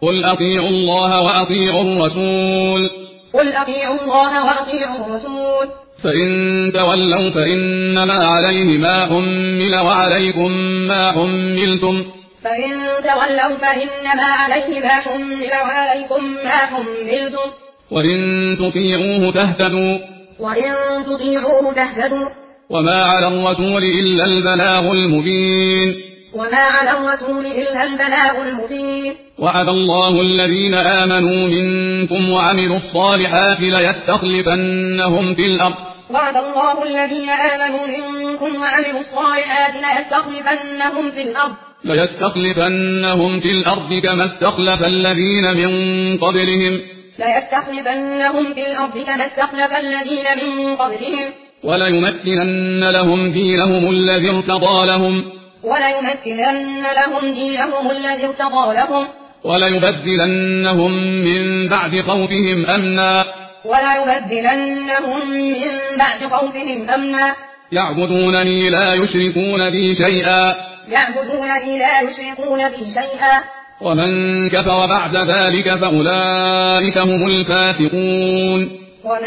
قل أطيعوا الله وأطيعوا الرسول قل أطيعوا الله وأطيعوا الرسول فإن تولوا فإنما عليه ما حمل وعليكم ما حملتم فإن تولوا فإنما عليه ما حمل وعليكم ما حملتم وإن تطيعوه تهتدوا وما على الرسول إلا البلاغ المبين وعد الله الذين آمنوا منكم وعملوا الصالحات ليستخلفنهم في الأرض كما استخلف الذين من قبلهم وليمكنن لهم دينهم الذي ارتضى لهم وليبدلنهم من بعد خوفهم أمنا يعبدونني لا يشركون بي شيئا ومن كفر بعد ذلك فأولئك هم الفاسقون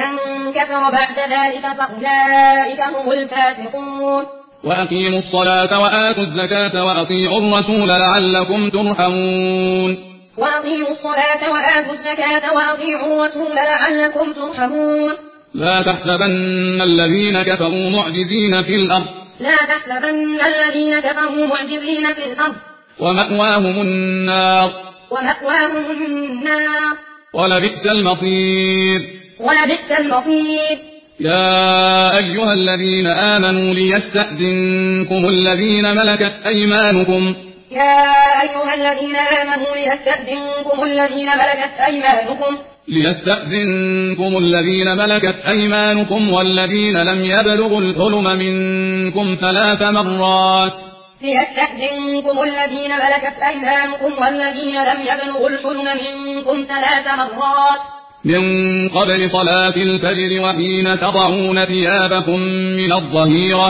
وأقيموا الصلاة وآتوا الزكاة وأطيعوا الرسول لعلكم ترحمون لا تحسبن الذين كفروا معجزين في الأرض ومأواهم النار ولبئس المصير يا أيها الذين آمنوا ليستأذنكم الذين ملكت أيمانكم والذين لم يبلغوا الحلم منكم 3 مرات من قبل صلاة الفجر وحين تضعون ثيابكم من الظهيرة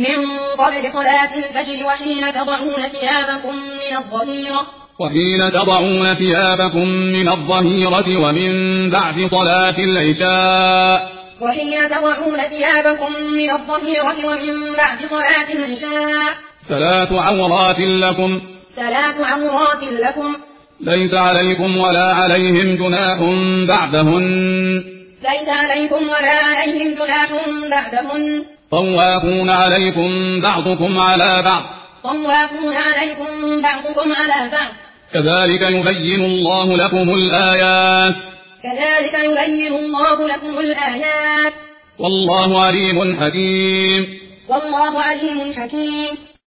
ومن بعد صلاة العشاء ثلاث عورات لكم ليس عليكم ولا عليهم جناح بعدهن طوافون عليكم بعضكم على بعض كذلك يبين الله لكم الآيات والله عليم حكيم